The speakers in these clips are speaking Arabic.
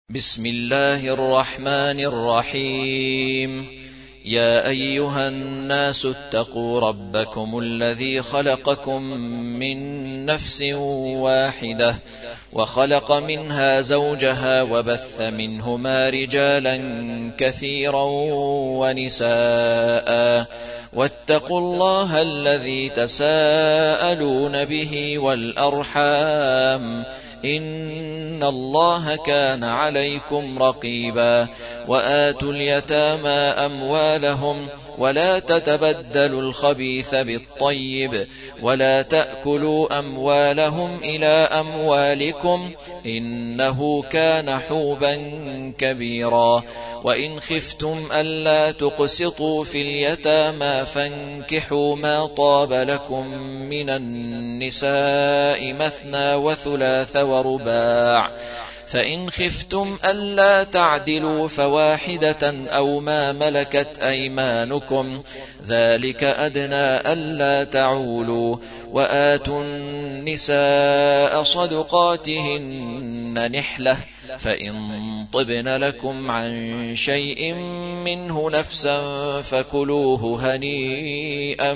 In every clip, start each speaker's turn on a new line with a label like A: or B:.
A: بسم الله الرحمن الرحيم. يا أيها الناس اتقوا ربكم الذي خلقكم من نفس واحدة وخلق منها زوجها وبث منهما رجالا كثيرا ونساء واتقوا الله الذي تساءلون به والأرحام إن الله كان عليكم رقيبا. وآتوا اليتامى أموالهم ولا تتبدلوا الخبيث بالطيب ولا تأكلوا أموالهم إلى أموالكم إنه كان حوبا كبيرا. وإن خفتم ألا تقسطوا في اليتامى فانكحوا ما طاب لكم من النساء مثنى وثلاث ورباع، فإن خفتم ألا تعدلوا فواحدة أو ما ملكت أيمانكم ذلك أدنى ألا تعولوا. وآتوا النساء صدقاتهن نحلة، فإن طبن لكم عن شيء منه نفسا فكلوه هنيئا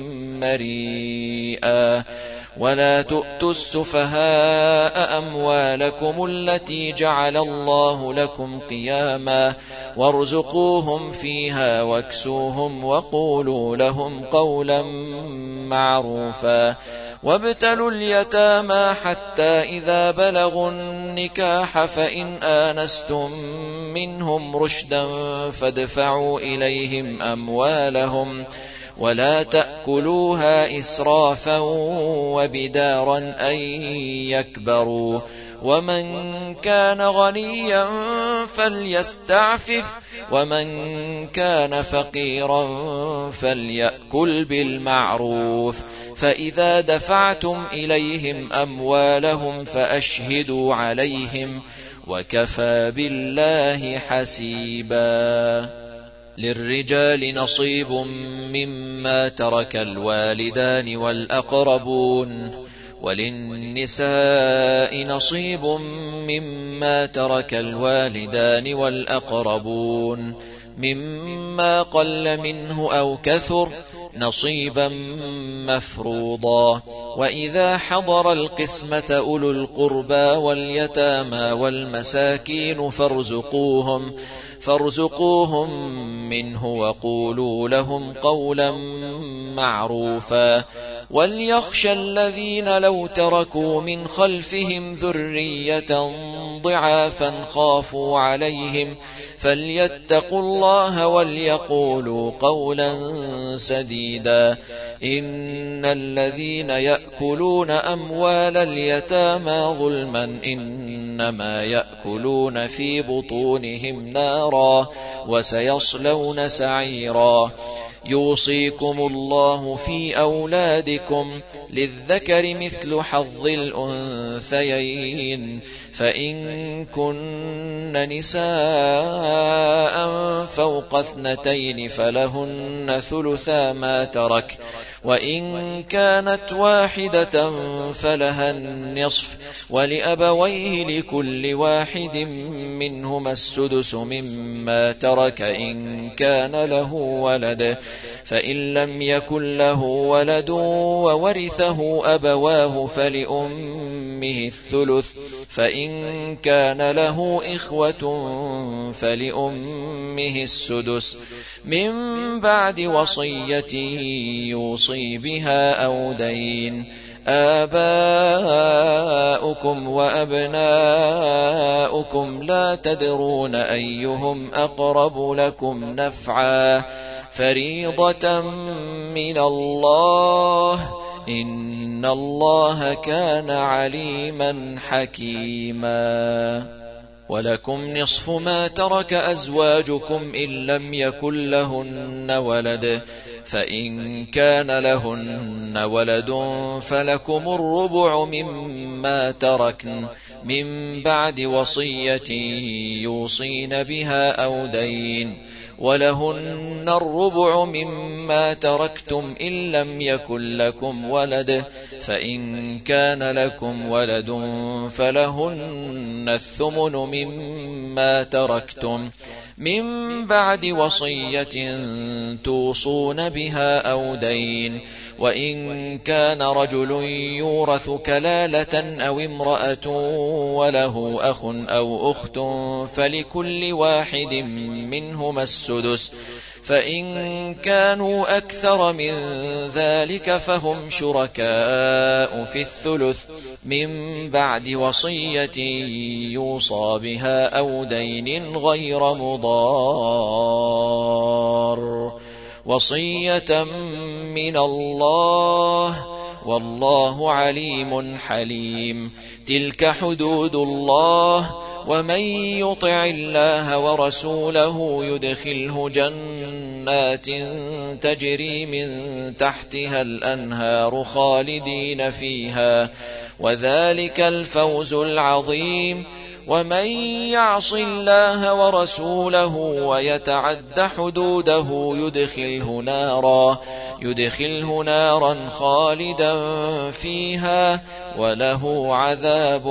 A: مريئا. ولا تؤتوا السفهاء أموالكم التي جعل الله لكم قياما وارزقوهم فيها واكسوهم وقولوا لهم قولا معروفا. وابتلوا اليتامى حتى إذا بلغوا النكاح فإن آنستم منهم رشدا فادفعوا إليهم أموالهم ولا تأكلوها إسرافا وبدارا أن يكبروا. ومن كان غنيا فليستعفف ومن كان فقيرا فليأكل بالمعروف. فإذا دفعتم إليهم أموالهم فأشهدوا عليهم وكفى بالله حسيبا. للرجال نصيب مما ترك الوالدان والأقربون وللنساء نصيب مما ترك الوالدان والأقربون مما قل منه أو كثر نصيبا مفروضا. وإذا حضر القسمة أولو القربى واليتامى والمساكين فارزقوهم منه وقولوا لهم قولا معروفا. وليخشى الذين لو تركوا من خلفهم ذرية ضعافا خافوا عليهم فليتقوا الله وليقولوا قولا سديدا. إن الذين يأكلون أموال اليتامى ظلما إنما يأكلون في بطونهم نارا وسيصلون سعيرا. يوصيكم الله في أولادكم للذكر مثل حظ الأنثيين، فإن كن نساء فوق 2 فلهن ثلثا ما ترك، وإن كانت واحدة فلها النصف، ولأبويه لكل واحد منهما السدس مما ترك إن كان له ولد، فإن لم يكن له ولد وورثه أبواه فلأمه الثلث، فإن كان له إخوة فلأمه السدس من بعد وصية يوصي بها أو دين. آباؤكم وأبناؤكم لا تدرون أيهم أقرب لكم نفعا فريضة من الله إن الله كان عليما حكيما. ولكم نصف ما ترك أزواجكم إن لم يكن لهن ولد، فإن كان لهن ولد فلكم الربع مما تركن من بعد وصية يوصين بها أو دين، ولهن الربع مما تركتم إن لم يكن لكم ولد، فإن كان لكم ولد فلهن الثمن مما ما تركتم من بعد وصية توصون بها أو دين. وإن كان رجل يورث كلالة أو امرأة وله أخ أو أخت فلكل واحد منهما السدس، فإن كانوا أكثر من ذلك فهم شركاء في الثلث من بعد وصية يوصى بها أو دين غير مضار، وصية من الله والله عليم حليم. تلك حدود الله، ومن يطع الله ورسوله يدخله جنات تجري من تحتها الأنهار خالدين فيها، وذلك الفوز العظيم. ومن يعص الله ورسوله ويتعد حدوده يدخله نارا خالدا فيها وله عذاب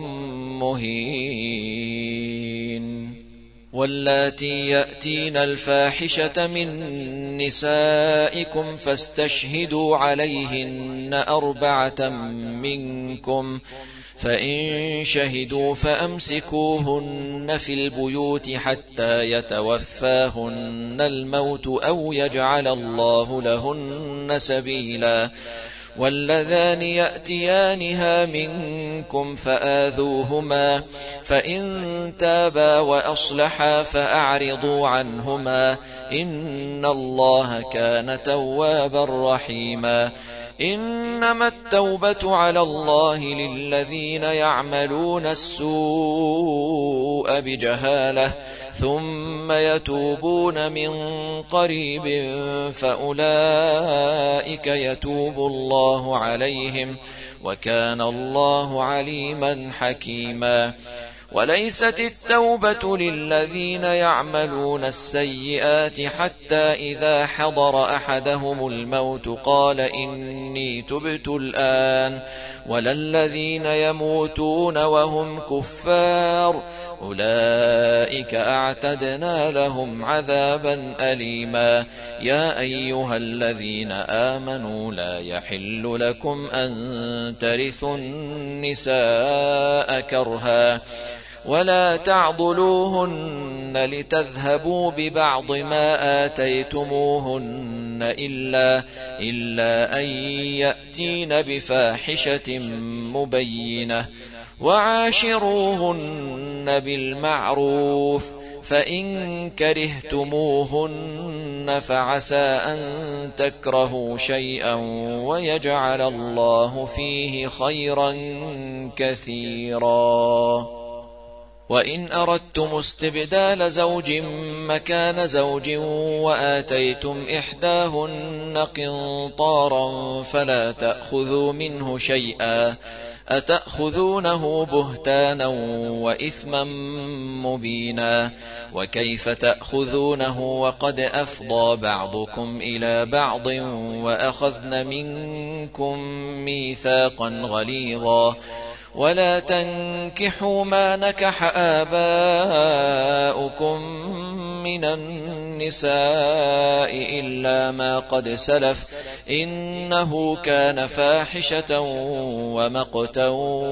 A: مهين. واللاتي يأتين الفاحشة من نسائكم فاستشهدوا عليهن 4 منكم، فإن شهدوا فأمسكوهن في البيوت حتى يتوفاهن الموت أو يجعل الله لهن سبيلا. واللذان يأتيانها منكم فآذوهما، فإن تابا وأصلحا فأعرضوا عنهما، إن الله كان توابا رحيما. إنما التوبة على الله للذين يعملون السوء بجهالة ثم يتوبون من قريب فأولئك يتوب الله عليهم، وكان الله عليما حكيما. وليست التوبة للذين يعملون السيئات حتى إذا حضر أحدهم الموت قال إني تبت الآن، ولا الذين يموتون وهم كفار، أولئك أعتدنا لهم عذابا أليما. يا أيها الذين آمنوا لا يحل لكم أن ترثوا النساء كرها ولا تعضلوهن لتذهبوا ببعض ما آتيتموهن إلا أن يأتين بفاحشة مبينة، وعاشروهن بالمعروف، فإن كرهتموهن فعسى أن تكرهوا شيئا ويجعل الله فيه خيرا كثيرا. وإن أردتم استبدال زوج مكان زوج وآتيتم إحداهن قنطارا فلا تأخذوا منه شيئا، أتأخذونه بهتانا وإثما مبينا، وكيف تأخذونه وقد أفضى بعضكم إلى بعض وأخذن منكم ميثاقا غليظا. ولا تنكحوا ما نكح آباؤكم من النساء إلا ما قد سلف، إنه كان فاحشة ومقتا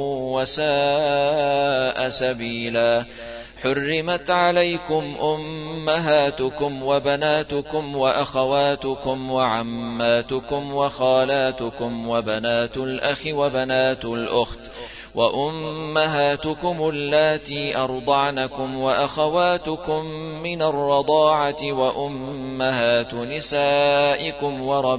A: وساء سبيلا. حرمت عليكم أمهاتكم وبناتكم وأخواتكم وعماتكم وخالاتكم وبنات الأخ وبنات الأخت وأمهاتكم اللاتي أرضعنكم وأخواتكم من الرضاعة وأمهات نسائكم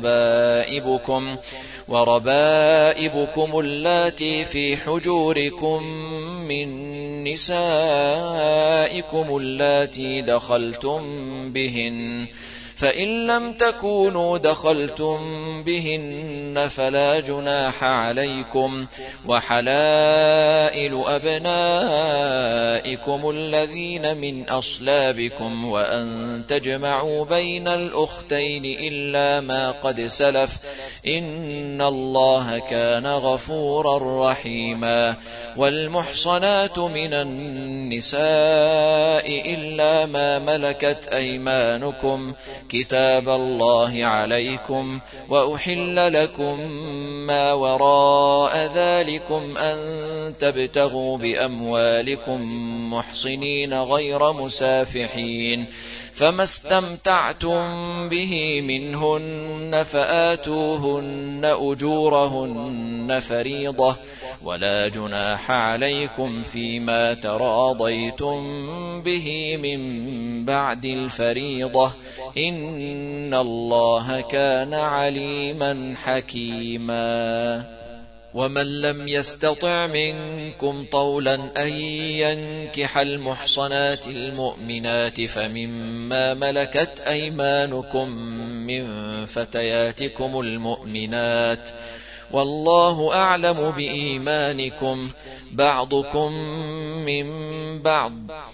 A: وربائبكم اللاتي في حجوركم من نسائكم اللاتي دخلتم بهن، فإن لم تكونوا دخلتم بهن فلا جناح عليكم، وحلائل أبنائكم الذين من أصلابكم، وأن تجمعوا بين الأختين إلا ما قد سلف، إن الله كان غفورا رحيما. والمحصنات من النساء إلا ما ملكت أيمانكم كتاب الله عليكم، وأحل لكم ما وراء ذلكم أن تبتغوا بأموالكم محصنين غير مسافحين، فما استمتعتم به منهن فآتوهن أجورهن فريضة، ولا جناح عليكم فيما تراضيتم به من بعد الفريضة، إن الله كان عليما حكيما. ومن لم يستطع منكم طولا أن ينكح المحصنات المؤمنات فمما ملكت أيمانكم من فتياتكم المؤمنات، والله أعلم بإيمانكم، بعضكم من بعض،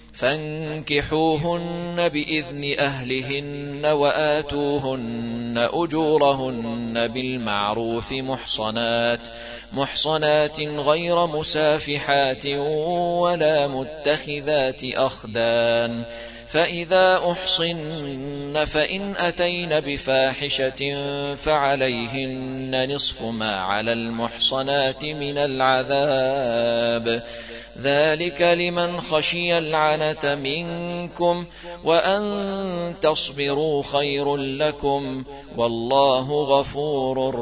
A: فانكحوهن بإذن أهلهن وآتوهن أجورهن بالمعروف محصنات غير مسافحات ولا متخذات أخدان، فإذا أحصن فإن أتين بفاحشة فعليهن نصف ما على المحصنات من العذاب، ذلك لمن خشي العنة منكم، وأن تصبروا خير لكم، والله غفور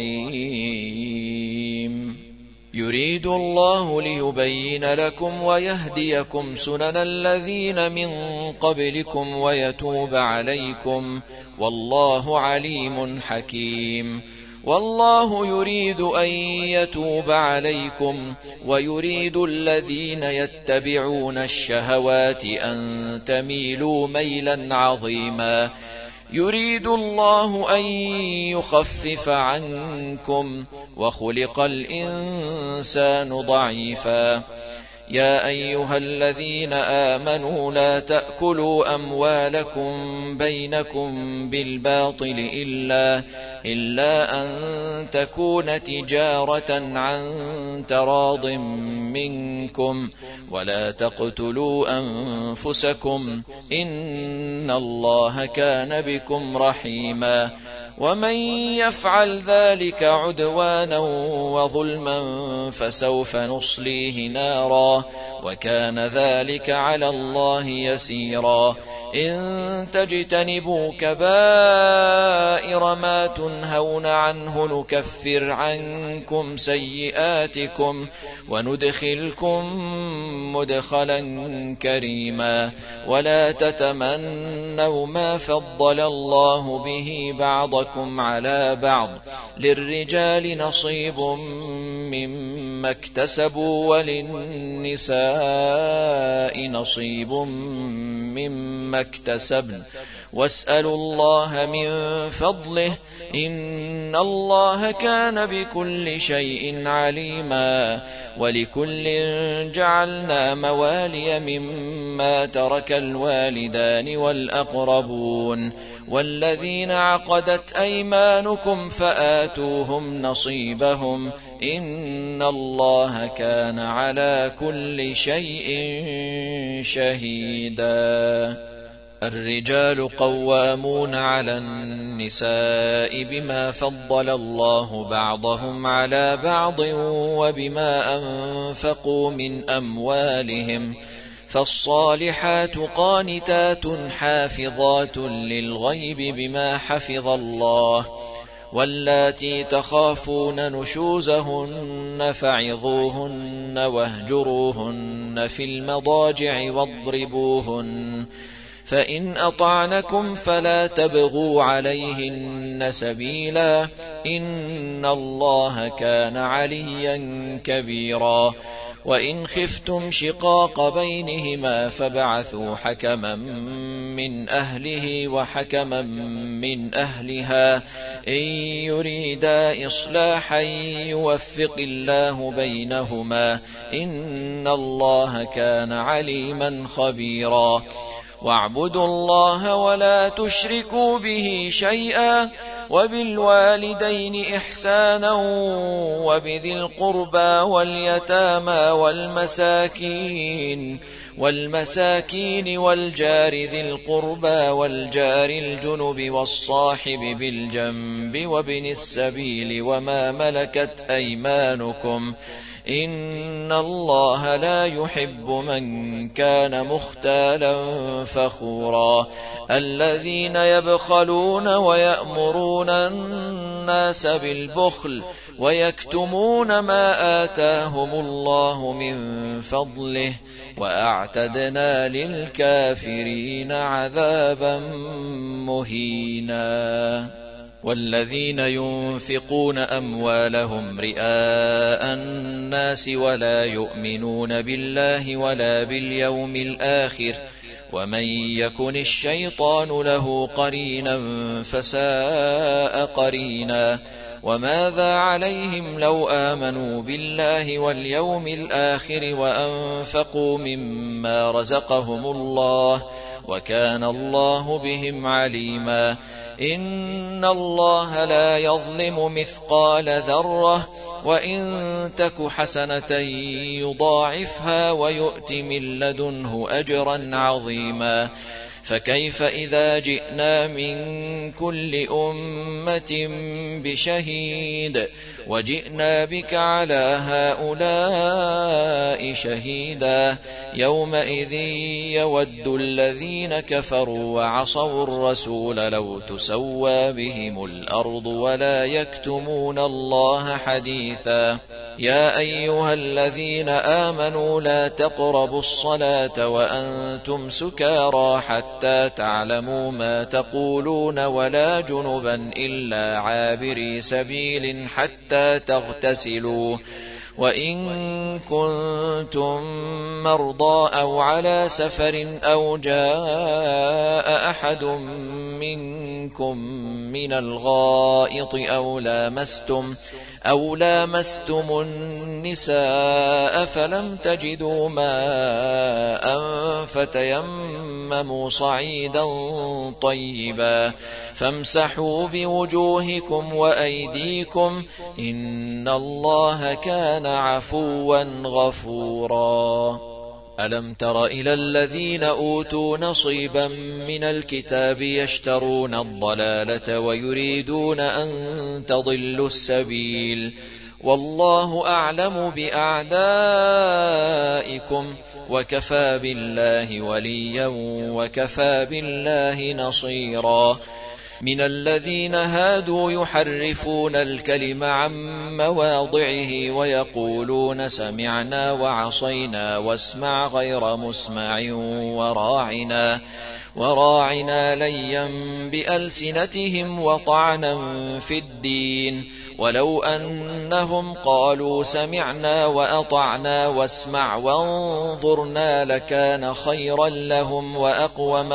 A: رحيم. يريد الله ليبين لكم ويهديكم سنن الذين من قبلكم ويتوب عليكم، والله عليم حكيم. والله يريد أن يتوب عليكم، ويريد الذين يتبعون الشهوات أن تميلوا ميلا عظيما. يريد الله أن يخفف عنكم، وخلق الإنسان ضعيفا. يا أيها الذين آمنوا لا تأكلوا أموالكم بينكم بالباطل إلا أن تكون تجارة عن تراض منكم، ولا تقتلوا أنفسكم، إن الله كان بكم رحيما. ومن يفعل ذلك عدوانا وظلما فسوف نصليه نارا، وكان ذلك على الله يسيرا. إن تجتنبوا كبائر ما تنهون عنه نكفر عنكم سيئاتكم وندخلكم مدخلا كريما. ولا تتمنوا ما فضل الله به بعضكم على بعض، للرجال نصيب مما اكتسبوا وللنساء نصيب مما اكتسبن، واسألوا الله من فضله، إن الله كان بكل شيء عليما. ولكل جعلنا موالي مما ترك الوالدان والأقربون، والذين عقدت أيمانكم فآتوهم نصيبهم، إن الله كان على كل شيء شهيدا. الرجال قوامون على النساء بما فضل الله بعضهم على بعض وبما أنفقوا من أموالهم، فالصالحات قانتات حافظات للغيب بما حفظ الله. واللاتي تخافون نشوزهن فعظوهن واهجروهن في المضاجع واضربوهن، فإن أطعنكم فلا تبغوا عليهن سبيلا، إن الله كان عليا كبيرا. وإن خفتم شقاق بينهما فابعثوا حكما من أهله وحكما من أهلها إن يريدا إصلاحا يوفق الله بينهما إن الله كان عليما خبيرا واعبدوا الله ولا تشركوا به شيئا وبالوالدين إحسانا وبذي القربى واليتامى والمساكين والجار ذي القربى والجار الجنب والصاحب بالجنب وابن السبيل وما ملكت أيمانكم إن الله لا يحب من كان مختالا فخورا الذين يبخلون ويأمرون الناس بالبخل ويكتمون ما آتاهم الله من فضله وأعتدنا للكافرين عذابا مهينا والذين ينفقون أموالهم رئاء الناس ولا يؤمنون بالله ولا باليوم الآخر ومن يكن الشيطان له قرينا فساء قرينا وماذا عليهم لو آمنوا بالله واليوم الآخر وأنفقوا مما رزقهم الله وكان الله بهم عليما إن الله لا يظلم مثقال ذرة وإن تك حسنة يضاعفها ويؤت من لدنه أجرا عظيما فكيف إذا جئنا من كل أمة بشهيد وجئنا بك على هؤلاء شهيدا يومئذ يود الذين كفروا وعصوا الرسول لو تسوى بهم الأرض ولا يكتمون الله حديثا يا أيها الذين آمنوا لا تقربوا الصلاة وأنتم سكارى حتى تعلموا ما تقولون ولا جنبا إلا عابري سبيل حتى تغتسلوا وإن كنتم مرضى أو على سفر أو جاء أحد منكم من الغائط أو لامستم النساء فلم تجدوا ماء فتيمموا صعيدا طيبا فامسحوا بوجوهكم وأيديكم إن الله كان عفوا غفورا ألم تر إلى الذين أوتوا نصيبا من الكتاب يشترون الضلالة ويريدون أن تضلوا السبيل والله أعلم بأعدائكم وكفى بالله وليا وكفى بالله نصيرا من الذين هادوا يحرفون الكلم عن مواضعه ويقولون سمعنا وعصينا واسمع غير مسمع وراعنا ليا بألسنتهم وطعنا في الدين ولو أنهم قالوا سمعنا وأطعنا واسمع وانظرنا لكان خيرا لهم وأقوم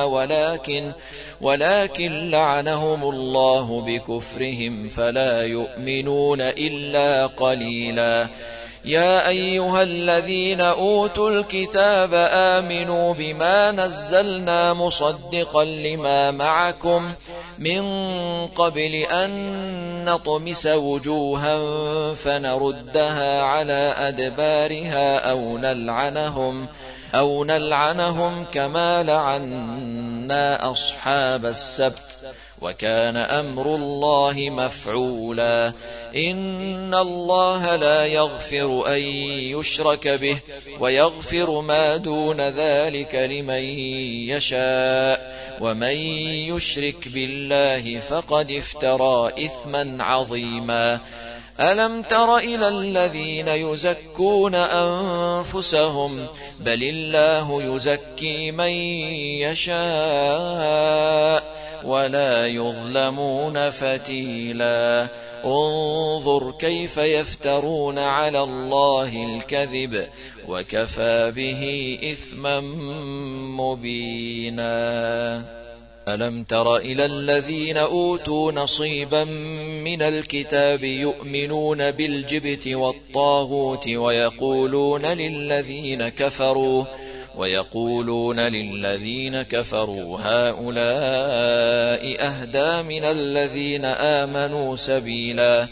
A: ولكن لعنهم الله بكفرهم فلا يؤمنون إلا قليلا يا أيها الذين أوتوا الكتاب آمنوا بما نزلنا مصدقا لما معكم من قبل أن نطمس وجوها فنردها على أدبارها أو نلعنهم كما لعنا أصحاب السبت وكان أمر الله مفعولا إن الله لا يغفر أن يشرك به ويغفر ما دون ذلك لمن يشاء ومن يشرك بالله فقد افترى إثما عظيما ألم تر إلى الذين يزكون أنفسهم بل الله يزكي من يشاء ولا يظلمون فتيلا انظر كيف يفترون على الله الكذب وكفى به إثما مبينا. ألم تر إلى الذين أوتوا نصيبا من الكتاب يؤمنون بالجبت والطاغوت ويقولون للذين كفروا هؤلاء أهدى من الذين آمنوا سبيلا.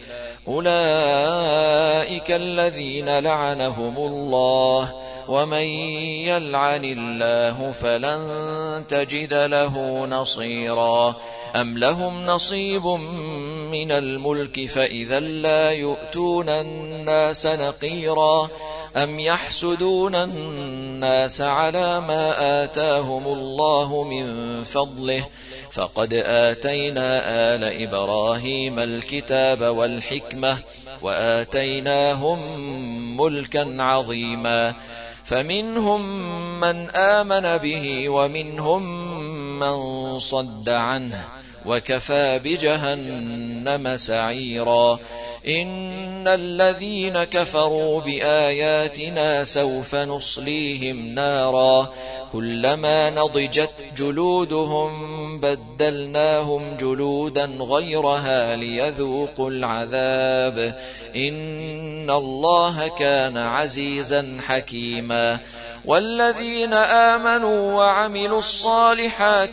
A: أولئك الذين لعنهم الله ومن يلعن الله فلن تجد له نصيرا. أم لهم نصيب من الملك فإذا لا يؤتون الناس نقيرا. أم يحسدون الناس على ما آتاهم الله من فضله فقد آتينا آل إبراهيم الكتاب والحكمة وآتيناهم ملكا عظيما. فمنهم من آمن به ومنهم من صد عنه وكفى بجهنم سعيرا. إن الذين كفروا بآياتنا سوف نصليهم نارا كلما نضجت جلودهم بدلناهم جلودا غيرها ليذوقوا العذاب إن الله كان عزيزا حكيما. والذين آمنوا وعملوا الصالحات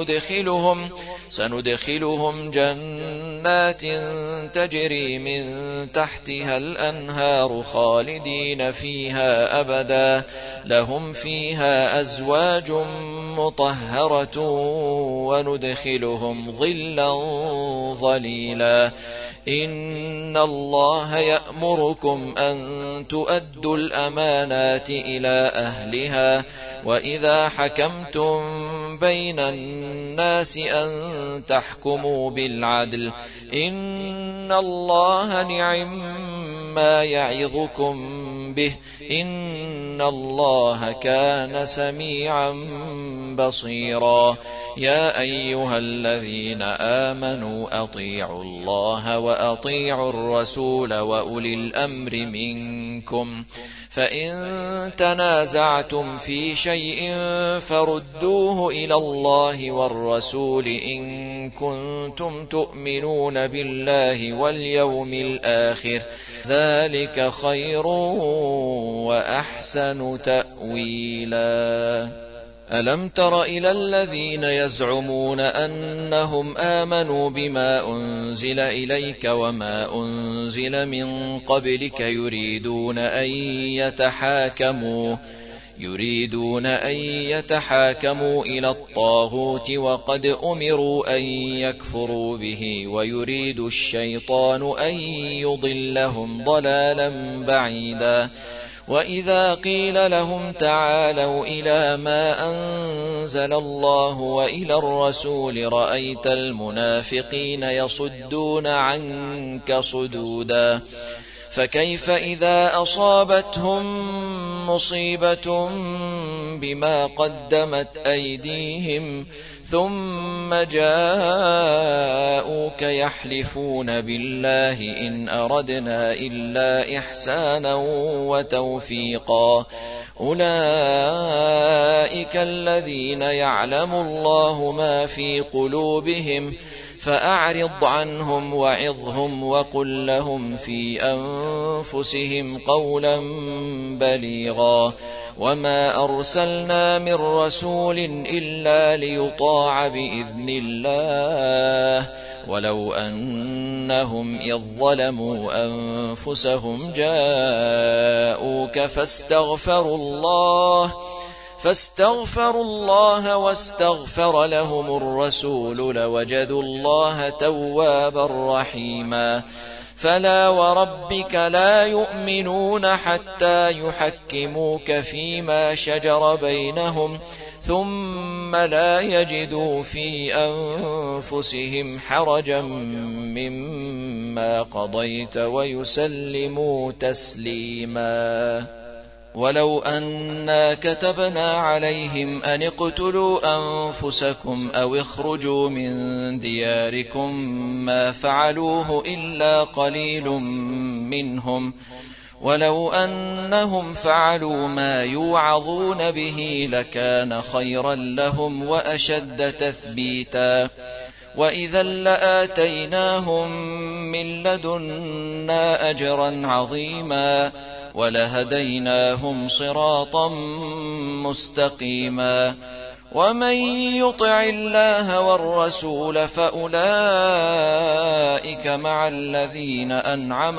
A: سندخلهم جنات تجري من تحتها الأنهار خالدين فيها أبدا لهم فيها أزواج مطهرة وندخلهم ظلا ظليلا. إن الله يأمركم أن تؤدوا الأمانات إلى أهلها وإذا حكمتم بين الناس أن تحكموا بالعدل إن الله نعم ما يعظكم به إن الله كان سميعا بصيرا. يا أيها الذين آمنوا أطيعوا الله وأطيعوا الرسول وأولي الأمر منكم فإن تنازعتم في شيء فردوه إلى الله والرسول إن كنتم تؤمنون بالله واليوم الآخر ذلك خير وأحسن تأويلا. ألم تر إلى الذين يزعمون أنهم آمنوا بما أنزل إليك وما أنزل من قبلك يريدون أن يتحاكموا إلى الطاغوت وقد أمروا أن يكفروا به ويريد الشيطان أن يضلهم ضلالا بعيدا. وإذا قيل لهم تعالوا إلى ما أنزل الله وإلى الرسول رأيت المنافقين يصدون عنك صدودا. فكيف إذا أصابتهم مصيبة بما قدمت أيديهم ثم جاءوك يحلفون بالله إن أردنا إلا إحسانا وتوفيقا أولئك الذين يعلم الله ما في قلوبهم فأعرض عنهم وعظهم وقل لهم في أنفسهم قولا بليغا. وما أرسلنا من رسول إلا ليطاع بإذن الله ولو أنهم إذ ظلموا أنفسهم جاءوك فاستغفروا الله واستغفر لهم الرسول لوجدوا الله توابا رحيما. فلا وربك لا يؤمنون حتى يحكموك فيما شجر بينهم ثم لا يجدوا في أنفسهم حرجا مما قضيت ويسلموا تسليما. ولو أنا كتبنا عليهم أن اقتلوا أنفسكم أو اخرجوا من دياركم ما فعلوه إلا قليل منهم ولو أنهم فعلوا ما يوعظون به لكان خيرا لهم وأشد تثبيتا وإذا لآتيناهم من لدنا أجرا عظيما ولهديناهم صراطا مستقيما ومن يطع الله والرسول فأولئك مع الذين أنعم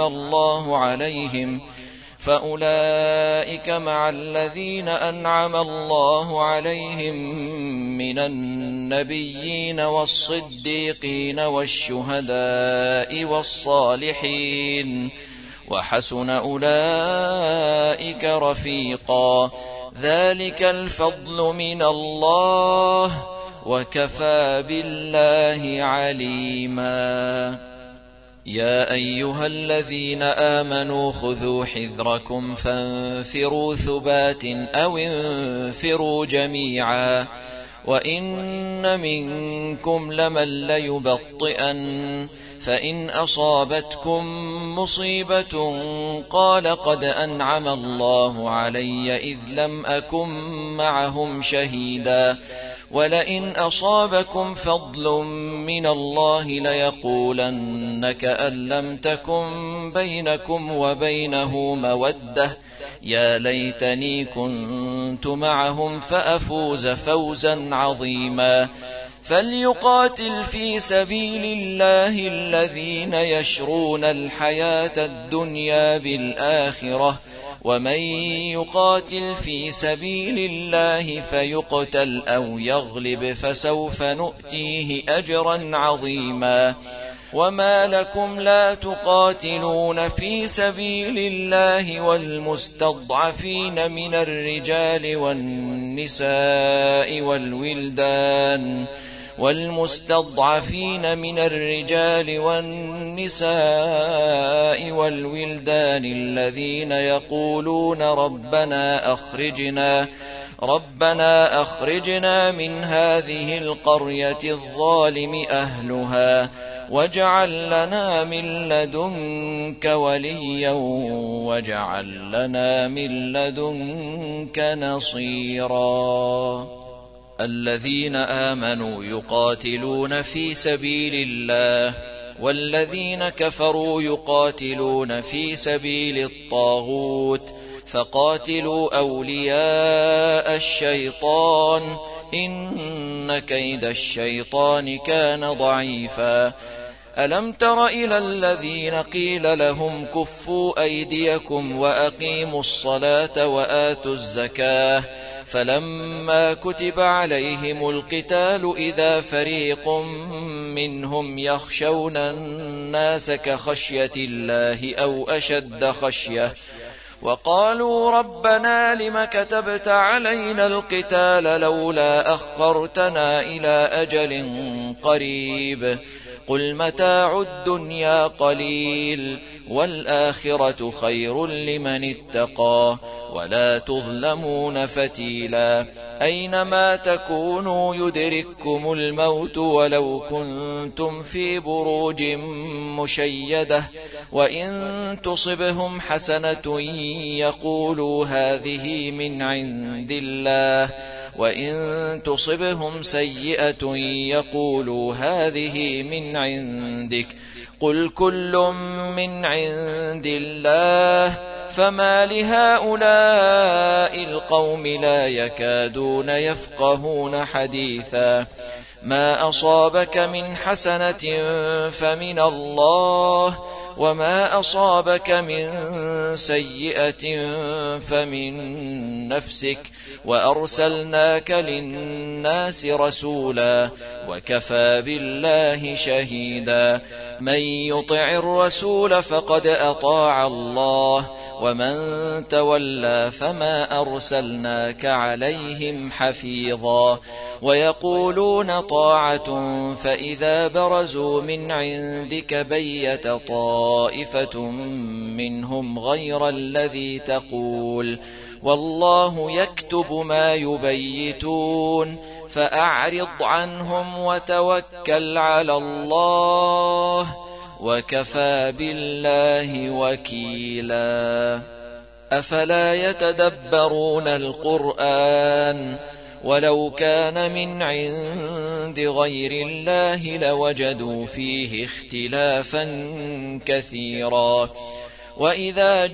A: الله عليهم من النبيين والصديقين والشهداء والصالحين وحسن أولئك رفيقا ذلك الفضل من الله وكفى بالله عليما يا أيها الذين آمنوا خذوا حذركم فانفروا ثبات أو انفروا جميعا وإن منكم لمن ليبطئن فإن أصابتكم مصيبة قال قد أنعم الله علي إذ لم أكن معهم شهيدا ولئن أصابكم فضل من الله ليقولن كأن لم تكن بينكم وبينه مودة يا ليتني كنت معهم فأفوز فوزا عظيما فليقاتل في سبيل الله الذين يشرون الحياة الدنيا بالآخرة ومن يقاتل في سبيل الله فيقتل أو يغلب فسوف نؤتيه أجرا عظيما وما لكم لا تقاتلون في سبيل الله والمستضعفين من الرجال والنساء الذين يقولون ربنا أخرجنا من هذه القرية الظالم أهلها واجعل لنا من لدنك وليا واجعل لنا من لدنك نصيرا الذين آمنوا يقاتلون في سبيل الله والذين كفروا يقاتلون في سبيل الطاغوت فقاتلوا أولياء الشيطان إن كيد الشيطان كان ضعيفا ألم تر إلى الذين قيل لهم كفوا أيديكم وأقيموا الصلاة وآتوا الزكاة فلما كتب عليهم القتال إذا فريق منهم يخشون الناس كخشية الله أو أشد خشية وقالوا ربنا لم كتبت علينا القتال لولا أخرتنا إلى أجل قريب قل متاع الدنيا قليل والآخرة خير لمن اتقى ولا تظلمون فتيلا أينما تكونوا يدرككم الموت ولو كنتم في بروج مشيدة وإن تصبهم حسنة يقولوا هذه من عند الله وإن تصبهم سيئة يقولوا هذه من عندك قل كل من عند الله فما لهؤلاء القوم لا يكادون يفقهون حديثا ما أصابك من حسنة فمن الله وما أصابك من سيئة فمن نفسك وأرسلناك للناس رسولا وكفى بالله شهيدا من يطع الرسول فقد أطاع الله ومن تولى فما أرسلناك عليهم حفيظا ويقولون طاعة فإذا برزوا من عندك بيت طائفة منهم غير الذي تقول والله يكتب ما يبيتون فأعرض عنهم وتوكل على الله وكفى بالله وكيلا أفلا يتدبرون القرآن ولو كان من عند غير الله لوجدوا فيه اختلافا كثيرا وإذا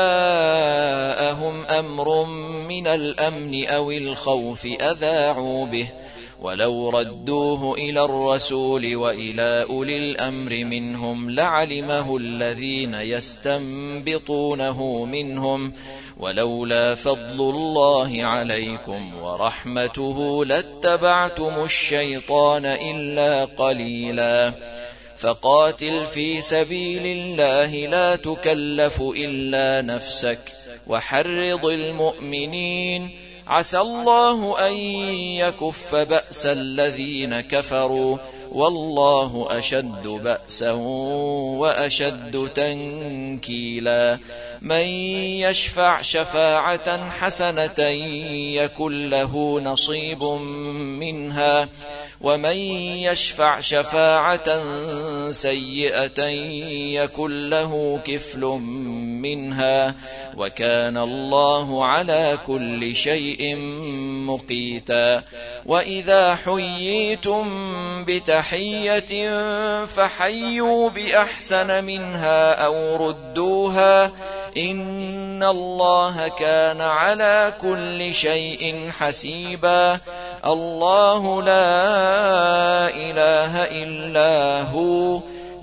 A: جاءهم أمر من الأمن أو الخوف أذاعوا به ولو ردوه إلى الرسول وإلى أولي الأمر منهم لعلمه الذين يستنبطونه منهم ولولا فضل الله عليكم ورحمته لاتبعتم الشيطان إلا قليلا فقاتل في سبيل الله لا تكلف إلا نفسك وحرض المؤمنين عسى الله أن يكف بأس الذين كفروا والله أشد بأسا وأشد تنكيلا من يشفع شفاعة حسنة يكن له نصيب منها ومن يشفع شفاعة سيئة يكن له كفل منها وكان الله على كل شيء مقيتا وإذا حييتم بتحية فحيوا بأحسن منها أو ردوها إن الله كان على كل شيء حسيبا الله لا إله إلا هو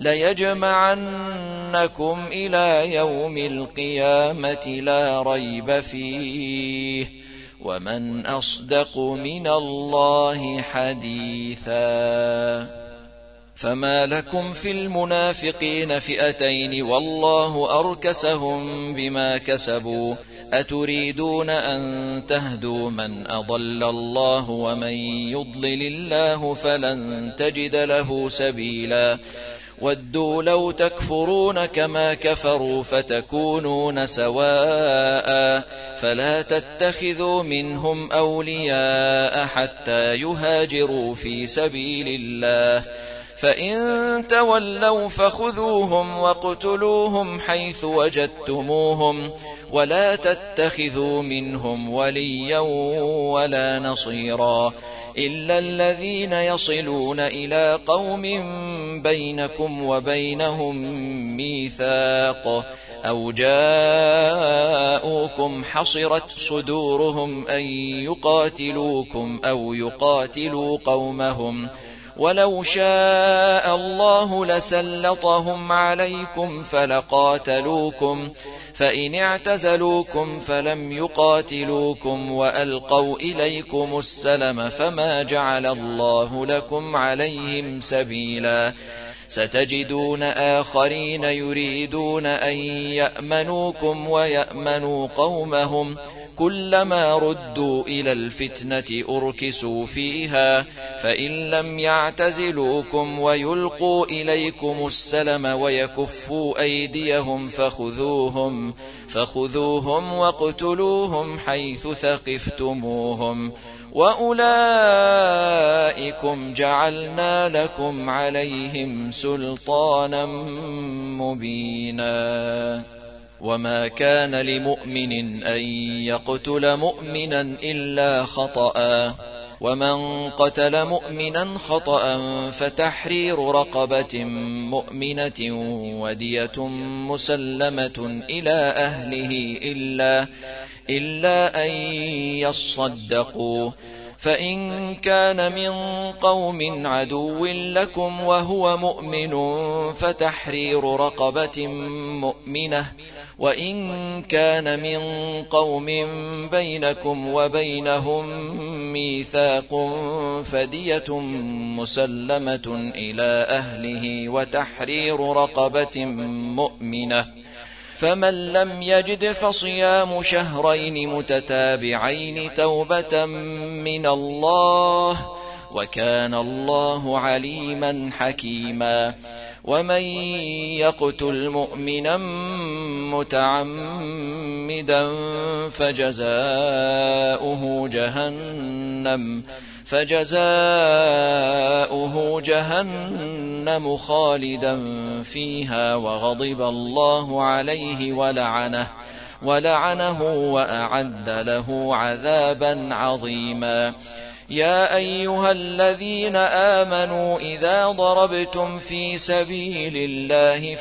A: ليجمعنكم إلى يوم القيامة لا ريب فيه ومن أصدق من الله حديثا فما لكم في المنافقين فئتين والله أركسهم بما كسبوا أتريدون أن تهدوا من أضل الله ومن يضلل الله فلن تجد له سبيلا ودوا لو تكفرون كما كفروا فتكونون سواء فلا تتخذوا منهم أولياء حتى يهاجروا في سبيل الله فإن تولوا فخذوهم واقتلوهم حيث وجدتموهم ولا تتخذوا منهم وليا ولا نصيرا إلا الذين يصلون إلى قوم بينكم وبينهم ميثاق أو جاءوكم حصرت صدورهم أن يقاتلوكم أو يقاتلوا قومهم ولو شاء الله لسلطهم عليكم فلقاتلوكم فإن اعتزلوكم فلم يقاتلوكم وألقوا إليكم السلم فما جعل الله لكم عليهم سبيلا ستجدون آخرين يريدون أن يأمنوكم ويأمنوا قومهم كلما ردوا إلى الفتنة أركسوا فيها فإن لم يعتزلوكم ويلقوا إليكم السلم ويكفوا أيديهم فخذوهم واقتلوهم حيث ثقفتموهم وأولئكم جعلنا لكم عليهم سلطانا مبينا وما كان لمؤمن أن يقتل مؤمنا إلا خطأ ومن قتل مؤمنا خطأ فتحرير رقبة مؤمنة ودية مسلمة إلى أهله إلا أن يصدقوا فإن كان من قوم عدو لكم وهو مؤمن فتحرير رقبة مؤمنة وإن كان من قوم بينكم وبينهم ميثاق فدية مسلمة إلى أهله وتحرير رقبة مؤمنة فمن لم يجد فصيام شهرين متتابعين توبة من الله وكان الله عليما حكيما ومن يقتل مؤمنا متعمدا موردا فجزاؤه جهنم خالدا فيها وغضب الله عليه ولعنه وأعد له عذابا عظيما. يا أيها الذين آمنوا إذا ضربتم في سبيل الله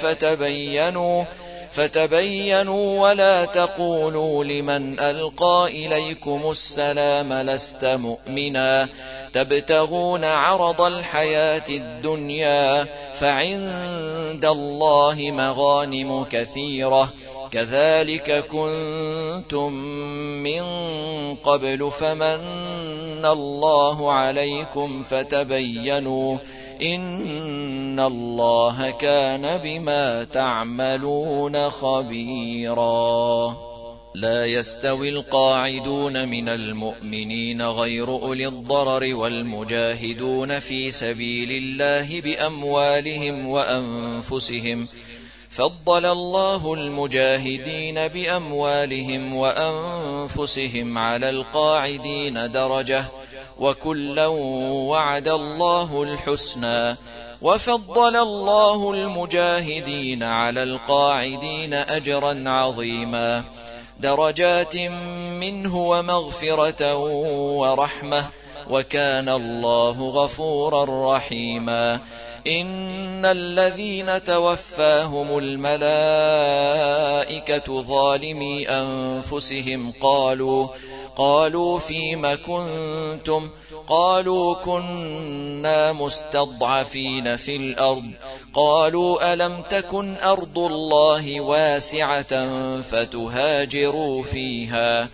A: فتبينوا ولا تقولوا لمن ألقى إليكم السلام لست مؤمنا تبتغون عرض الحياة الدنيا فعند الله مغانم كثيرة كذلك كنتم من قبل فمن الله عليكم فتبينوا إن الله كان بما تعملون خبيرا. لا يستوي القاعدون من المؤمنين غير أولي الضرر والمجاهدون في سبيل الله بأموالهم وأنفسهم فضل الله المجاهدين بأموالهم وأنفسهم على القاعدين درجة وكلا وعد الله الحسنى وفضل الله المجاهدين على القاعدين أجرا عظيما درجات منه ومغفرة ورحمة وكان الله غفورا رحيما. إن الذين توفاهم الملائكة ظالمي أنفسهم قالوا فيم كنتم قالوا كنا مستضعفين في الأرض قالوا ألم تكن أرض الله واسعة فتهاجروا فيها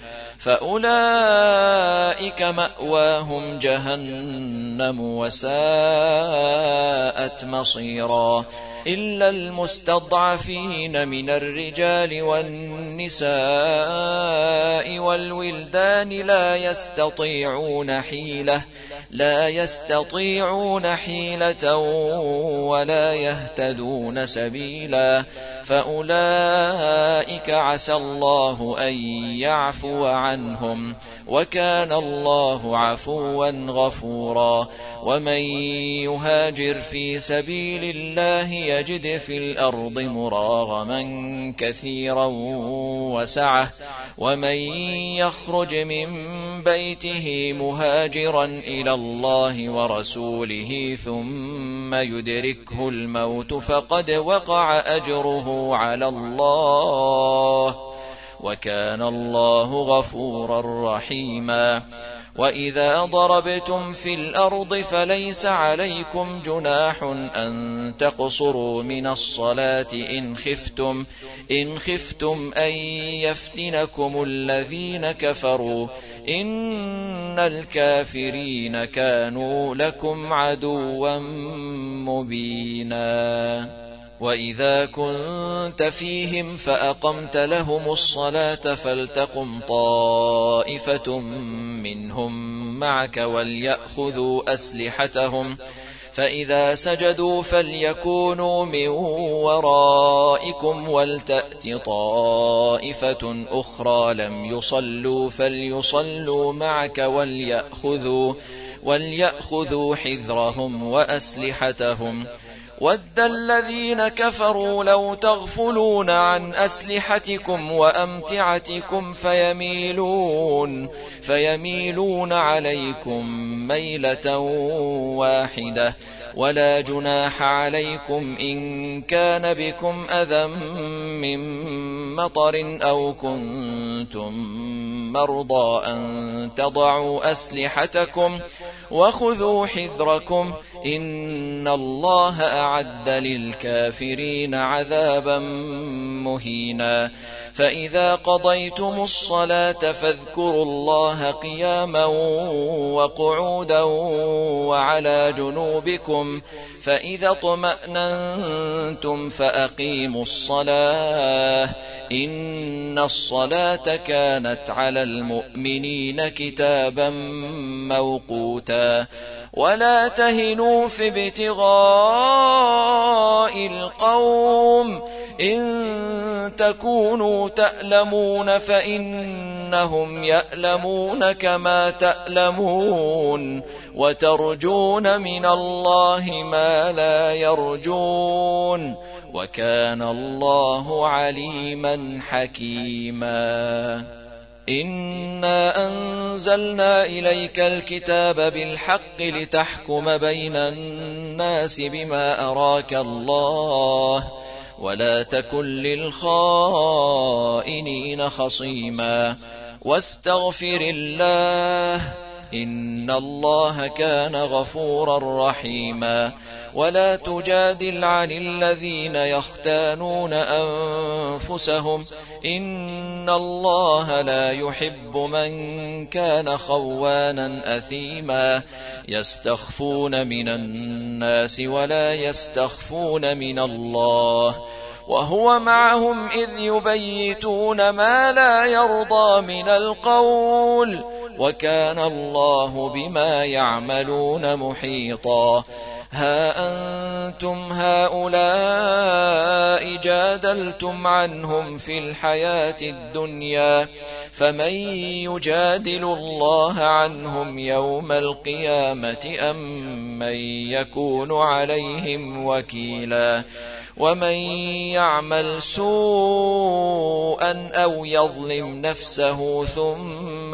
A: فأولئك مأواهم جهنم وساءت مصيرا إلا المستضعفين من الرجال والنساء والولدان لا يستطيعون حيلة ولا يهتدون سبيلا فأولئك عسى الله أن يعفو عنهم وكان الله عفوا غفورا. ومن يهاجر في سبيل الله يجد في الأرض مراغما كثيرا وسعة ومن يخرج من بيته مهاجرا إلى الله ورسوله ثم يدركه الموت فقد وقع أجره على الله وكان الله غفورا رحيما. وإذا ضربتم في الأرض فليس عليكم جناح أن تقصروا من الصلاة إن خفتم أن يفتنكم الذين كفروا إن الكافرين كانوا لكم عدوا مبينا. وإذا كنت فيهم فأقمت لهم الصلاة فلتقم طائفة منهم معك وليأخذوا أسلحتهم فإذا سجدوا فليكونوا من ورائكم ولتأت طائفة أخرى لم يصلوا فليصلوا معك وليأخذوا حذرهم وأسلحتهم ود الذين كفروا لو تغفلون عن أسلحتكم وأمتعتكم فيميلون عليكم ميلة واحدة ولا جناح عليكم إن كان بكم أذى من مطر أو كنتم مرضى أن تضعوا أسلحتكم وخذوا حذركم إن الله أعد للكافرين عذابا مهينا. فإذا قضيتم الصلاة فاذكروا الله قياما وقعودا وعلى جنوبكم فإذا اطمأننتم فأقيموا الصلاة إن الصلاة كانت على المؤمنين كتابا موقوتا. ولا تهنوا في ابتغاء القوم إن تكونوا تألمون فإنهم يألمون كما تألمون وترجون من الله ما لا يرجون وكان الله عليما حكيما إنا أنزلنا إليك الكتاب بالحق لتحكم بين الناس بما أراك الله ولا تكن للخائنين خصيما واستغفر الله إن الله كان غفورا رحيما ولا تجادل عن الذين يختانون أنفسهم إن الله لا يحب من كان خوانا أثيما يستخفون من الناس ولا يستخفون من الله وهو معهم إذ يبيتون ما لا يرضى من القول وكان الله بما يعملون محيطا ها أنتم هؤلاء جادلتم عنهم في الحياة الدنيا فمن يجادل الله عنهم يوم القيامة أم من يكون عليهم وكيلا ومن يعمل سوءا أو يظلم نفسه ثم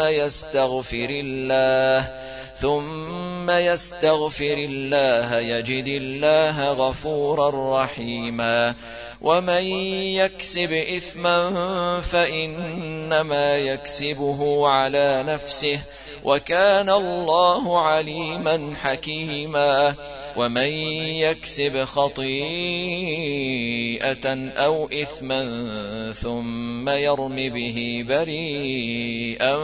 A: يستغفر الله يجد الله غفورا رحيما ومن يكسب إثما فإنما يكسبه على نفسه وكان الله عليما حكيما ومن يكسب خطيئة أو إثما ثم يرم به بريئا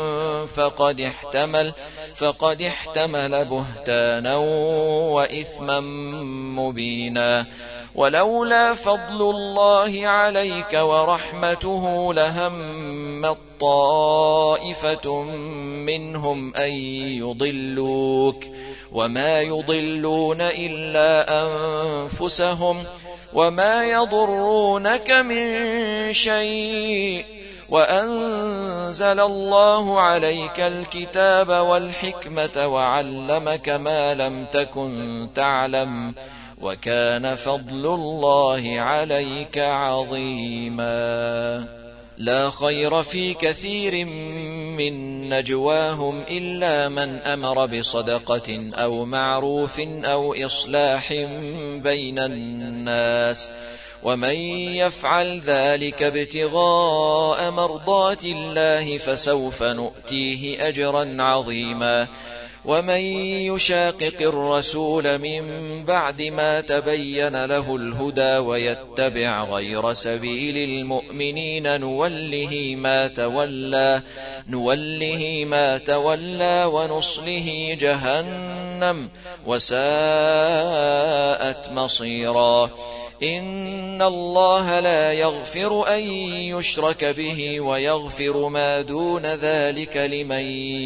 A: فقد احتمل بهتانا وإثما مبينا ولولا فضل الله عليك ورحمته لهمت طائفة منهم أن يضلوك وما يضلون إلا أنفسهم وما يضرونك من شيء وأنزل الله عليك الكتاب والحكمة وعلمك ما لم تكن تعلم وكان فضل الله عليك عظيما لا خير في كثير من نجواهم إلا من أمر بصدقة أو معروف أو إصلاح بين الناس ومن يفعل ذلك ابتغاء مرضات الله فسوف نؤتيه أجرا عظيما ومن يشاقق الرسول من بعد ما تبين له الهدى ويتبع غير سبيل المؤمنين نوله ما تولى ونصله جهنم وساءت مصيرا إن الله لا يغفر أن يشرك به ويغفر ما دون ذلك لمن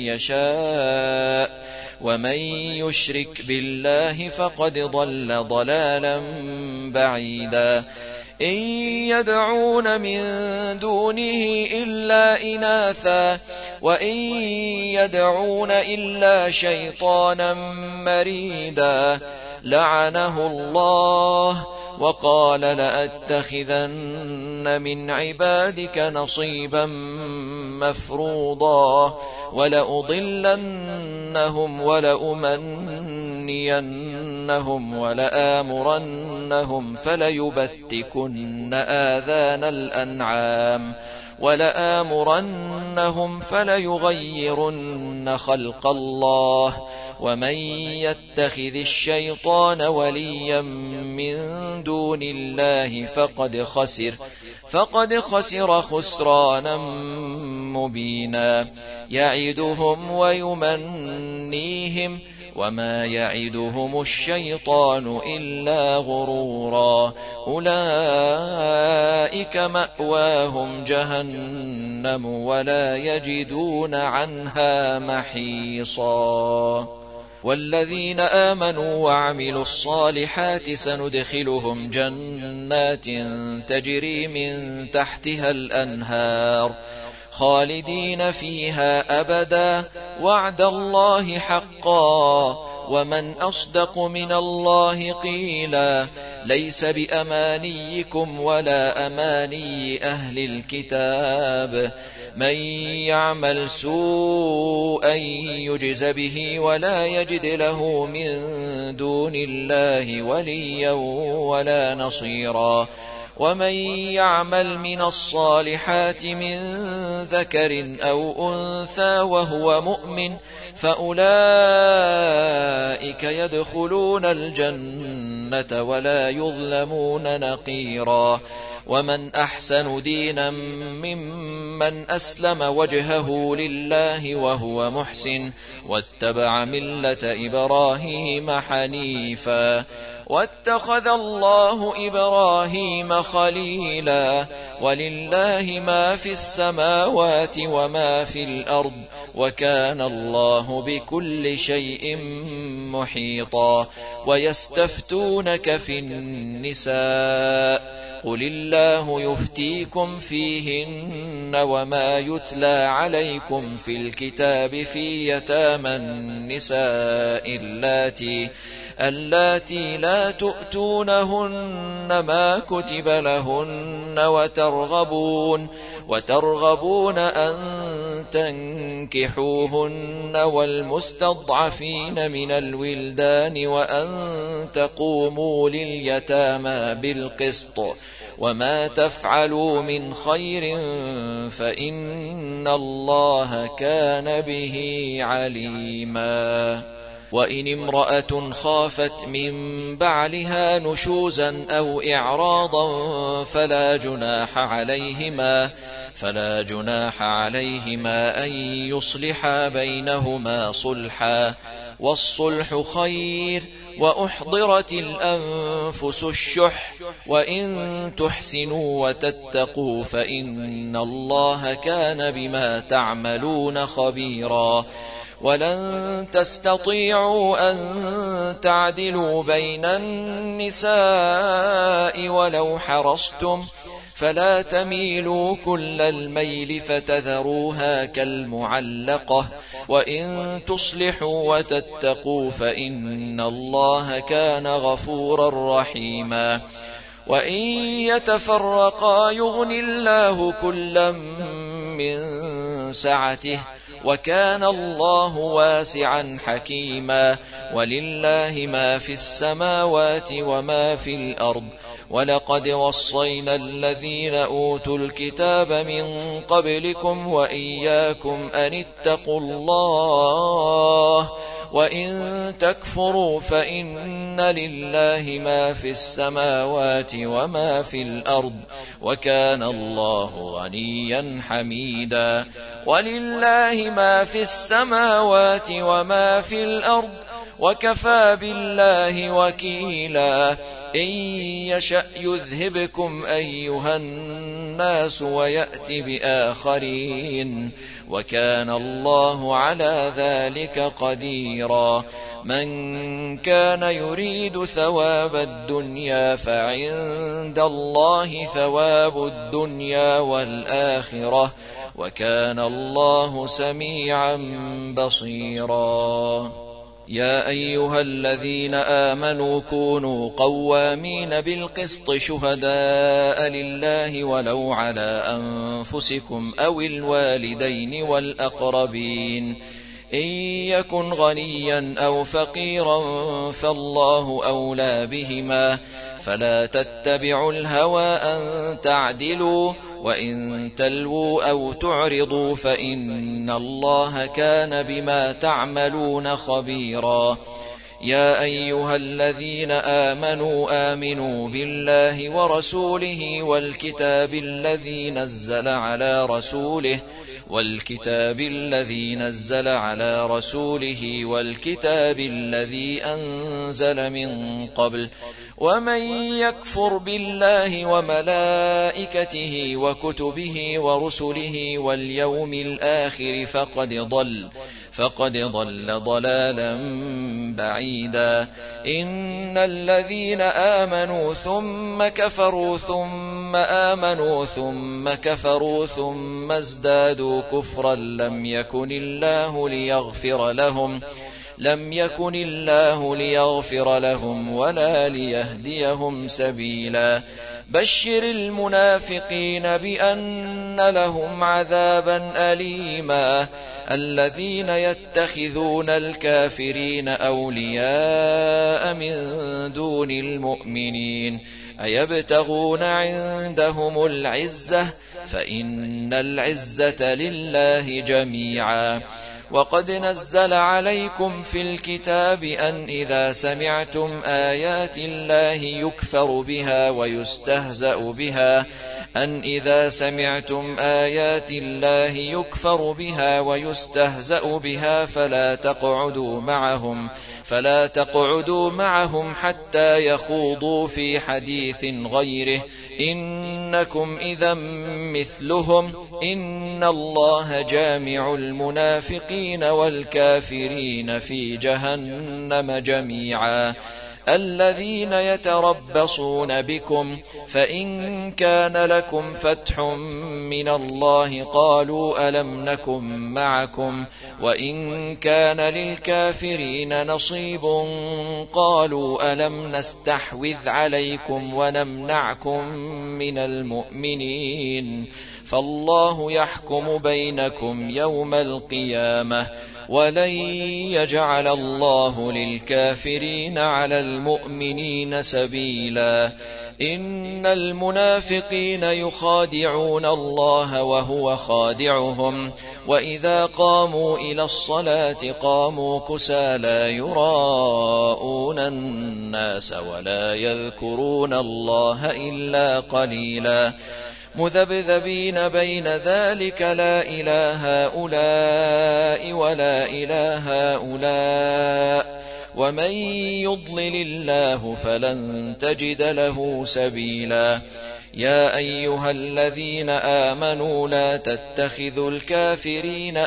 A: يشاء ومن يشرك بالله فقد ضل ضلالا بعيدا إن يدعون من دونه إلا إناثا وإن يدعون إلا شيطانا مريدا لعنه الله وقال لأتخذن من عبادك نصيبا مفروضا ولأضلنهم ولأمنينهم ولآمرنهم فليبتكن آذان الأنعام ولآمرنهم فليغيرن خلق الله ومن يتخذ الشيطان وليا من دون الله فقد خسر خسرانا مبينا يعدهم ويمنيهم وما يعدهم الشيطان إلا غرورا أولئك مأواهم جهنم ولا يجدون عنها محيصا والذين آمنوا وعملوا الصالحات سندخلهم جنات تجري من تحتها الأنهار خالدين فيها أبدا وعد الله حقا ومن أصدق من الله قيلا ليس بأمانيكم ولا أماني أهل الكتاب من يعمل سوءا يجز به ولا يجد له من دون الله وليا ولا نصيرا ومن يعمل من الصالحات من ذكر أو أنثى وهو مؤمن فأولئك يدخلون الجنة ولا يظلمون نقيرا ومن أحسن دينا ممن أسلم وجهه لله وهو محسن واتبع ملة إبراهيم حنيفا واتخذ الله إبراهيم خليلا ولله ما في السماوات وما في الأرض وكان الله بكل شيء محيطا ويستفتونك في النساء قل الله يفتيكم فيهن وما يتلى عليكم في الكتاب في يتامى النساء اللاتي لا تؤتونهن ما كتب لهن وترغبون أن تنكحوهن والمستضعفين من الولدان وأن تقوموا لليتامى بالقسط وما تفعلوا من خير فإن الله كان به عليما وإن امرأة خافت من بعلها نشوزا أو إعراضا فلا جناح عليهما أن يصلحا بينهما صلحا والصلح خير وأحضرت الأنفس الشح وإن تحسنوا وتتقوا فإن الله كان بما تعملون خبيرا ولن تستطيعوا أن تعدلوا بين النساء ولو حرصتم فلا تميلوا كل الميل فتذروها كالمعلقة وإن تصلحوا وتتقوا فإن الله كان غفورا رحيما وإن يتفرقا يغن الله كلا من سعته وكان الله واسعا حكيما ولله ما في السماوات وما في الأرض ولقد وصينا الذين أوتوا الكتاب من قبلكم وإياكم أن اتقوا الله وإن تكفروا فإن لله ما في السماوات وما في الأرض وكان الله غنيا حميدا ولله ما في السماوات وما في الأرض وكفى بالله وكيلا إن يشأ يذهبكم أيها الناس ويأت بآخرين وكان الله على ذلك قديرا من كان يريد ثواب الدنيا فعند الله ثواب الدنيا والآخرة وكان الله سميعا بصيرا يا أيها الذين آمنوا كونوا قوامين بالقسط شهداء لله ولو على أنفسكم أو الوالدين والأقربين إن يكن غنيا أو فقيرا فالله أولى بهما فلا تتبعوا الهوى أن تعدلوا وإن تلووا أو تعرضوا فإن الله كان بما تعملون خبيرا يا أيها الذين آمنوا بالله ورسوله والكتاب الذي نزل على رسوله والكتاب الذي أنزل من قبل ومن يكفر بالله وملائكته وكتبه ورسله واليوم الآخر فقد ضل ضلالا بعيدا. إن الذين آمنوا ثم كفروا ثم آمنوا ثم كفروا ثم ازدادوا كفرا لم يكن الله ليغفر لهم ولا ليهديهم سبيلا. بشر المنافقين بأن لهم عذابا أليما. الذين يتخذون الكافرين أولياء من دون المؤمنين أيبتغون عندهم العزة فإن العزة لله جميعا. وقد نزل عليكم في الكتاب أن إذا سمعتم آيات الله يكفر بها ويستهزأ بها فلا تقعدوا معهم حتى يخوضوا في حديث غيره إنكم إذا مثلهم إن الله جامع المنافقين والكافرين في جهنم جميعا. الذين يتربصون بكم فإن كان لكم فتح من الله قالوا ألم نكن معكم وإن كان للكافرين نصيب قالوا ألم نستحوذ عليكم ونمنعكم من المؤمنين فالله يحكم بينكم يوم القيامة ولن يجعل الله للكافرين على المؤمنين سبيلا. إن المنافقين يخادعون الله وهو خادعهم وإذا قاموا إلى الصلاة قاموا كسالى يراءون الناس ولا يذكرون الله إلا قليلا. مذبذبين بين ذلك لا إله هؤلاء ولا إله هؤلاء ومن يضلل الله فلن تجد له سبيلا. يا أيها الذين آمنوا لا تتخذوا الكافرين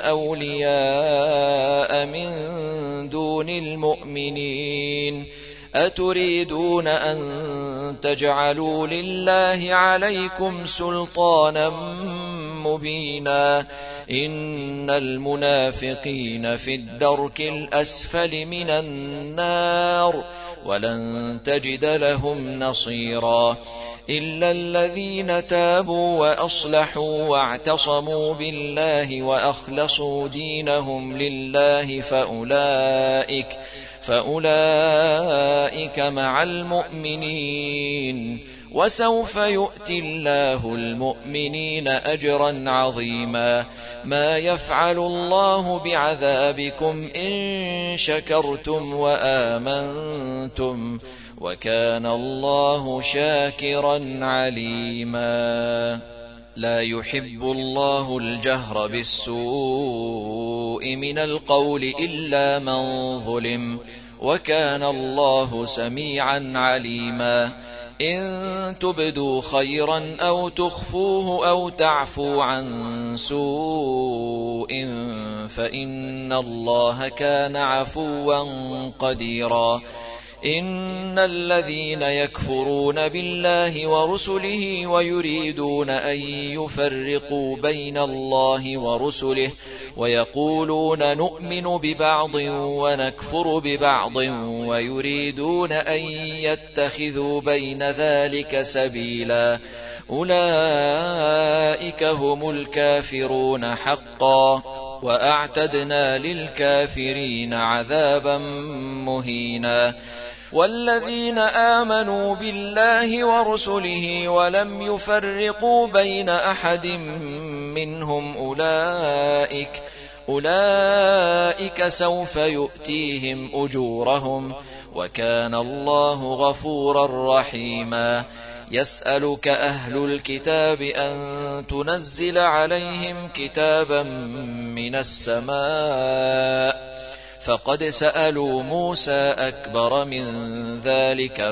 A: أولياء من دون المؤمنين أتريدون أن تجعلوا لله عليكم سلطانا مبينا. إن المنافقين في الدرك الأسفل من النار ولن تجد لهم نصيرا. إلا الذين تابوا وأصلحوا واعتصموا بالله وأخلصوا دينهم لله فأولئك مع المؤمنين وسوف يؤتي الله المؤمنين أجرا عظيما. ما يفعل الله بعذابكم إن شكرتم وآمنتم وكان الله شاكرا عليما. لا يحب الله الجهر بالسوء من القول إلا من ظلم وكان الله سميعا عليما. إن تبدوا خيرا أو تخفوه أو تعفوا عن سوء فإن الله كان عفوا قديرا. إن الذين يكفرون بالله ورسله ويريدون أن يفرقوا بين الله ورسله ويقولون نؤمن ببعض ونكفر ببعض ويريدون أن يتخذوا بين ذلك سبيلا أولئك هم الكافرون حقا وأعتدنا للكافرين عذابا مهينا. والذين آمنوا بالله ورسله ولم يفرقوا بين أحد منهم أولئك سوف يؤتيهم أجورهم وكان الله غفورا رحيما. يسألك أهل الكتاب أن تنزل عليهم كتابا من السماء فقد سألوا موسى أكبر من ذلك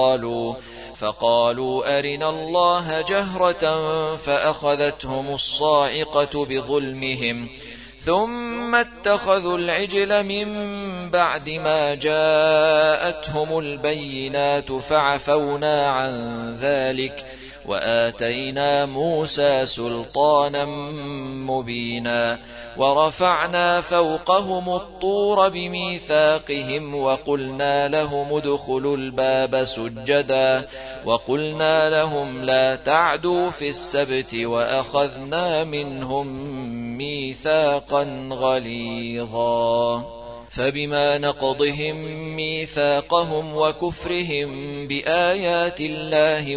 A: فقالوا أرنا الله جهرة فأخذتهم الصاعقة بظلمهم ثم اتخذوا العجل من بعد ما جاءتهم البينات فعفونا عن ذلك وآتينا موسى سلطانا مبينا ورفعنا فوقهم الطور بميثاقهم وقلنا لهم ادخلوا الباب سجدا وقلنا لهم لا تعدوا في السبت وأخذنا منهم ميثاقا غليظا فبما نقضهم ميثاقهم وكفرهم بآيات الله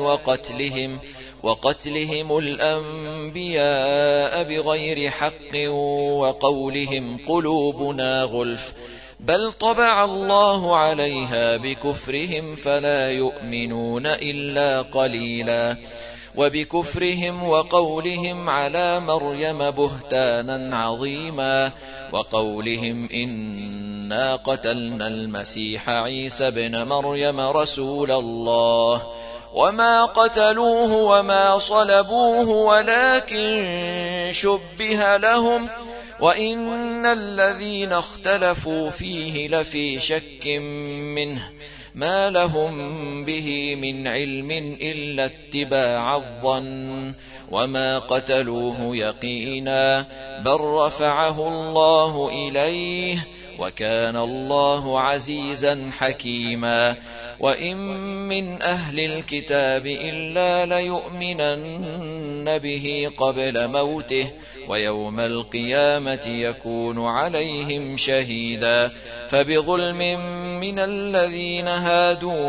A: وقتلهم الأنبياء بغير حق وقولهم قلوبنا غلف بل طبع الله عليها بكفرهم فلا يؤمنون إلا قليلا وبكفرهم وقولهم على مريم بهتانا عظيما وقولهم إنا قتلنا المسيح عيسى ابن مريم رسول الله وما قتلوه وما صلبوه ولكن شبه لهم وإن الذين اختلفوا فيه لفي شك منه ما لهم به من علم إلا اتباع الظن وما قتلوه يقينا بل رفعه الله إليه وكان الله عزيزا حكيما وإن من أهل الكتاب إلا ليؤمنن به قبل موته ويوم القيامة يكون عليهم شهيدا فبظلم من الذين هادوا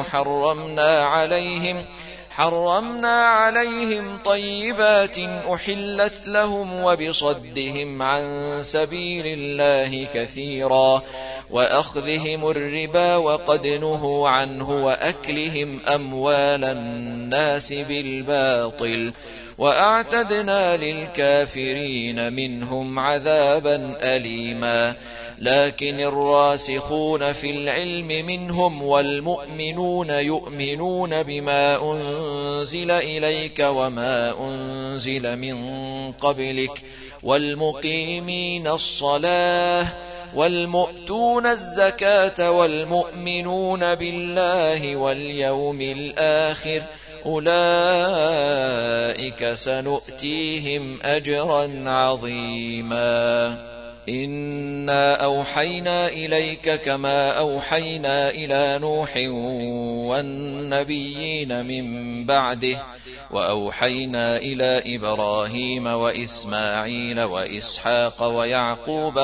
A: حرمنا عليهم طيبات أحلت لهم وبصدهم عن سبيل الله كثيرا وأخذهم الربا وقد نهوا عنه وأكلهم أموال الناس بالباطل وأعتدنا للكافرين منهم عذابا أليما لكن الراسخون في العلم منهم والمؤمنون يؤمنون بما أنزل إليك وما أنزل من قبلك والمقيمين الصلاة والمؤتون الزكاة والمؤمنون بالله واليوم الآخر أولئك سنؤتيهم أجرا عظيما إنا أوحينا إليك كما أوحينا إلى نوح والنبيين من بعده وأوحينا إلى إبراهيم وإسماعيل وإسحاق ويعقوب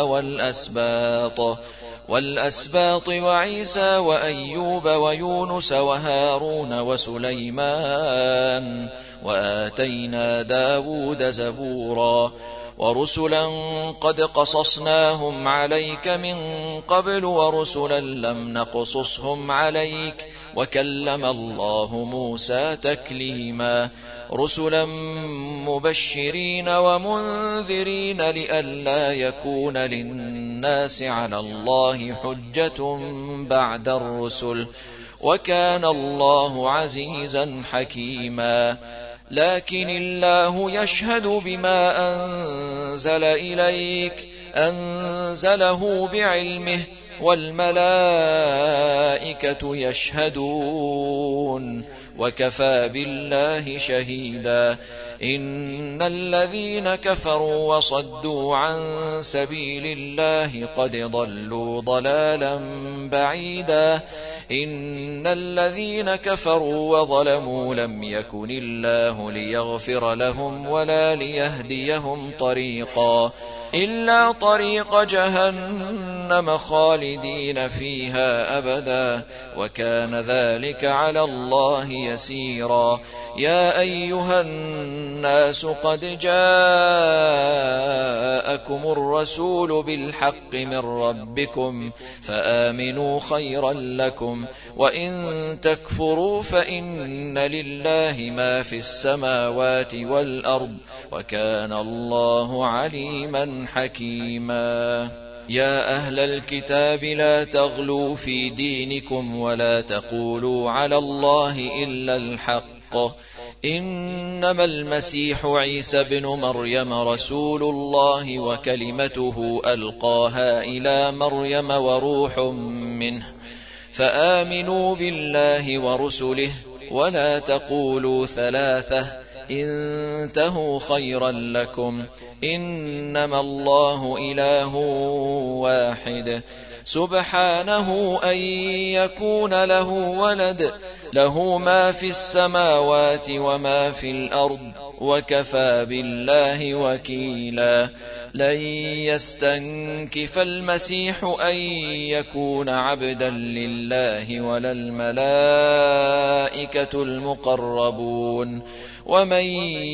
A: والأسباط وعيسى وأيوب ويونس وهارون وسليمان وآتينا داود زبورا ورسلا قد قصصناهم عليك من قبل ورسلا لم نقصصهم عليك وكلم الله موسى تكليما رسلا مبشرين ومنذرين لئلا يكون للناس على الله حجة بعد الرسل وكان الله عزيزا حكيما لكن الله يشهد بما أنزل إليك أنزله بعلمه والملائكة يشهدون وكفى بالله شهيدا إن الذين كفروا وصدوا عن سبيل الله قد ضلوا ضلالا بعيدا إن الذين كفروا وظلموا لم يكن الله ليغفر لهم ولا ليهديهم طريقا إلا طريق جهنم خالدين فيها أبدا وكان ذلك على الله يسيرا يا أيها الناس قد جاءكم الرسول بالحق من ربكم فآمنوا خيرا لكم وإن تكفروا فإن لله ما في السماوات والأرض وكان الله عليما حكيما يا أهل الكتاب لا تغلوا في دينكم ولا تقولوا على الله إلا الحق إنما المسيح عيسى بن مريم رسول الله وكلمته ألقاها إلى مريم وروح منه فآمنوا بالله ورسله ولا تقولوا ثلاثة انتهوا خيرا لكم إنما الله إله واحد سبحانه أن يكون له ولد له ما في السماوات وما في الأرض وكفى بالله وكيلا لن يستنكف المسيح أن يكون عبدا لله ولا الملائكة المقربون ومن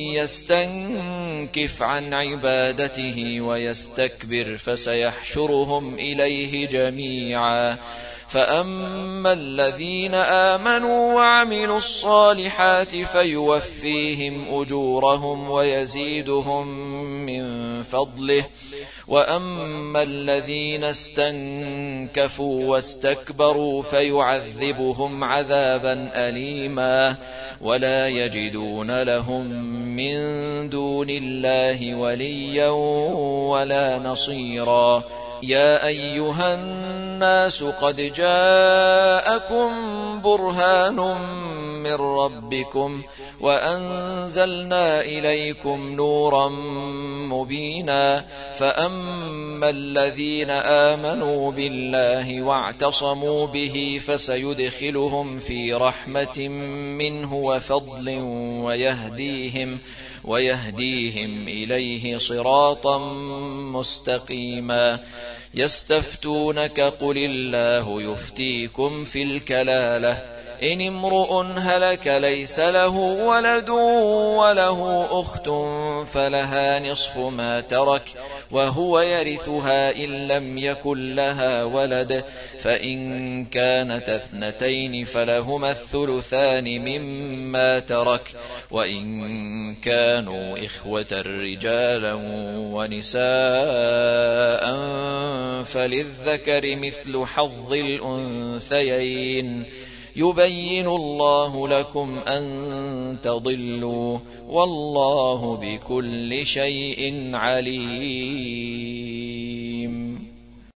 A: يستنكف عن عبادته ويستكبر فسيحشرهم إليه جميعا فأما الذين آمنوا وعملوا الصالحات فيوفيهم أجورهم ويزيدهم من فضله وأما الذين استنكفوا واستكبروا فيعذبهم عذابا أليما ولا يجدون لهم من دون الله وليا ولا نصيرا يا أيها الناس قد جاءكم برهان من ربكم وأنزلنا إليكم نورا مبينا فأما الذين آمنوا بالله واعتصموا به فسيدخلهم في رحمة منه وفضل ويهديهم إليه صراطا مستقيما يستفتونك قل الله يفتيكم في الكلالة إن امرؤ هلك ليس له ولد وله أخت فلها نصف ما ترك وهو يرثها إن لم يكن لها ولد فإن كانت اثنتين فلهما الثلثان مما ترك وإن كانوا إخوة رجالا ونساء فللذكر مثل حظ الأنثيين يبين الله لكم أن تضلوا والله بكل شيء عليم